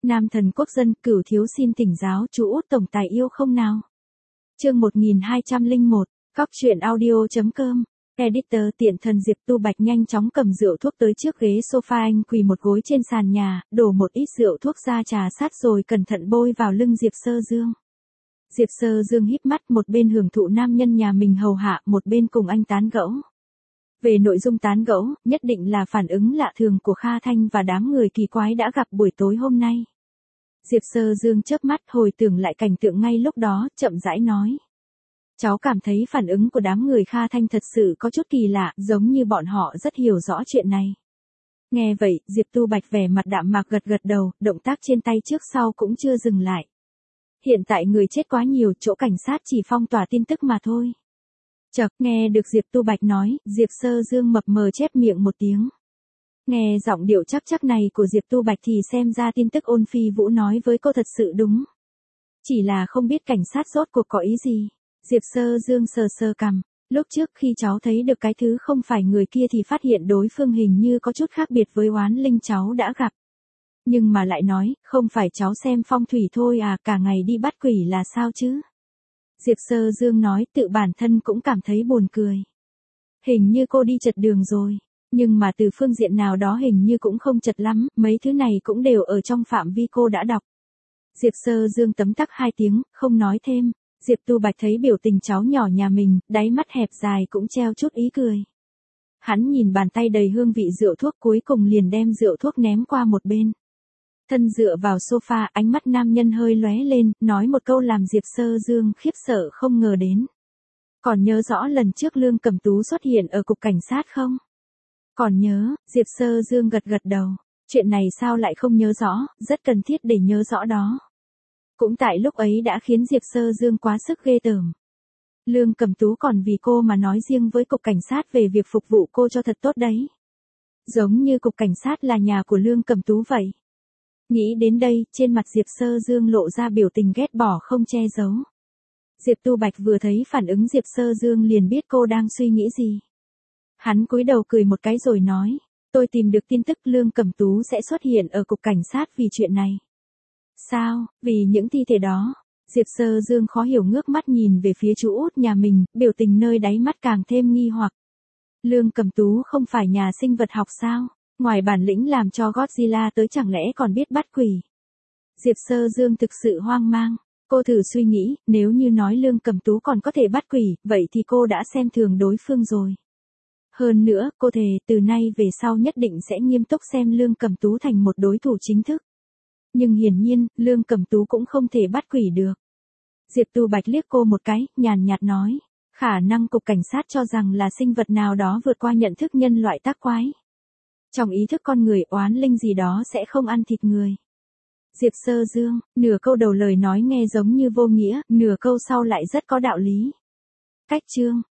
Nam thần quốc dân, Cửu thiếu xin tỉnh giáo, chú út tổng tài yêu không nào? Chương 1201, Cóc truyện audio.com. Editor tiện thần Diệp Tu Bạch nhanh chóng cầm rượu thuốc tới trước ghế sofa, anh quỳ một gối trên sàn nhà, đổ một ít rượu thuốc ra trà sát rồi cẩn thận bôi vào lưng Diệp Sơ Dương. Diệp Sơ Dương híp mắt, một bên hưởng thụ nam nhân nhà mình hầu hạ, một bên cùng anh tán gẫu. Về nội dung tán gẫu, nhất định là phản ứng lạ thường của Kha Thanh và đám người kỳ quái đã gặp buổi tối hôm nay. Diệp Sơ Dương chớp mắt hồi tưởng lại cảnh tượng ngay lúc đó, chậm rãi nói. Cháu cảm thấy phản ứng của đám người Kha Thanh thật sự có chút kỳ lạ, giống như bọn họ rất hiểu rõ chuyện này. Nghe vậy, Diệp Tu Bạch vẻ mặt đạm mạc gật gật đầu, động tác trên tay trước sau cũng chưa dừng lại. Hiện tại người chết quá nhiều, chỗ cảnh sát chỉ phong tỏa tin tức mà thôi. Chợt, nghe được Diệp Tu Bạch nói, Diệp Sơ Dương mập mờ chép miệng một tiếng. Nghe giọng điệu chắc chắc này của Diệp Tu Bạch thì xem ra tin tức Ôn Phi Vũ nói với cô thật sự đúng. Chỉ là không biết cảnh sát rốt cuộc có ý gì. Diệp Sơ Dương sờ sờ cằm. Lúc trước khi cháu thấy được cái thứ không phải người kia thì phát hiện đối phương hình như có chút khác biệt với oán linh cháu đã gặp. Nhưng mà lại nói, không phải cháu xem phong thủy thôi à, cả ngày đi bắt quỷ là sao chứ? Diệp Sơ Dương nói, tự bản thân cũng cảm thấy buồn cười. Hình như cô đi chật đường rồi. Nhưng mà từ phương diện nào đó hình như cũng không chật lắm, mấy thứ này cũng đều ở trong phạm vi cô đã đọc. Diệp Sơ Dương tấm tắc hai tiếng, không nói thêm. Diệp Tu Bạch thấy biểu tình cháu nhỏ nhà mình, đáy mắt hẹp dài cũng treo chút ý cười. Hắn nhìn bàn tay đầy hương vị rượu thuốc, cuối cùng liền đem rượu thuốc ném qua một bên. Thân dựa vào sofa, ánh mắt nam nhân hơi lóe lên, nói một câu làm Diệp Sơ Dương khiếp sợ không ngờ đến. Còn nhớ rõ lần trước Lương Cẩm Tú xuất hiện ở cục cảnh sát không? Còn nhớ, Diệp Sơ Dương gật gật đầu. Chuyện này sao lại không nhớ rõ, rất cần thiết để nhớ rõ đó. Cũng tại lúc ấy đã khiến Diệp Sơ Dương quá sức ghê tởm. Lương Cẩm Tú còn vì cô mà nói riêng với cục cảnh sát về việc phục vụ cô cho thật tốt đấy. Giống như cục cảnh sát là nhà của Lương Cẩm Tú vậy. Nghĩ đến đây, trên mặt Diệp Sơ Dương lộ ra biểu tình ghét bỏ không che giấu. Diệp Tu Bạch vừa thấy phản ứng Diệp Sơ Dương liền biết cô đang suy nghĩ gì. Hắn cúi đầu cười một cái rồi nói, tôi tìm được tin tức Lương Cẩm Tú sẽ xuất hiện ở cục cảnh sát vì chuyện này. Sao, vì những thi thể đó? Diệp Sơ Dương khó hiểu ngước mắt nhìn về phía chú út nhà mình, biểu tình nơi đáy mắt càng thêm nghi hoặc. Lương Cẩm Tú không phải nhà sinh vật học sao? Ngoài bản lĩnh làm cho Godzilla tới chẳng lẽ còn biết bắt quỷ? Diệp Sơ Dương thực sự hoang mang. Cô thử suy nghĩ, nếu như nói Lương Cẩm Tú còn có thể bắt quỷ, vậy thì cô đã xem thường đối phương rồi. Hơn nữa, cô thề từ nay về sau nhất định sẽ nghiêm túc xem Lương Cẩm Tú thành một đối thủ chính thức. Nhưng hiển nhiên, Lương Cẩm Tú cũng không thể bắt quỷ được. Diệp Tu Bạch liếc cô một cái, nhàn nhạt nói, khả năng cục cảnh sát cho rằng là sinh vật nào đó vượt qua nhận thức nhân loại tác quái. Trong ý thức con người oán linh gì đó sẽ không ăn thịt người. Diệp Sơ Dương, nửa câu đầu lời nói nghe giống như vô nghĩa, nửa câu sau lại rất có đạo lý. Cách chương.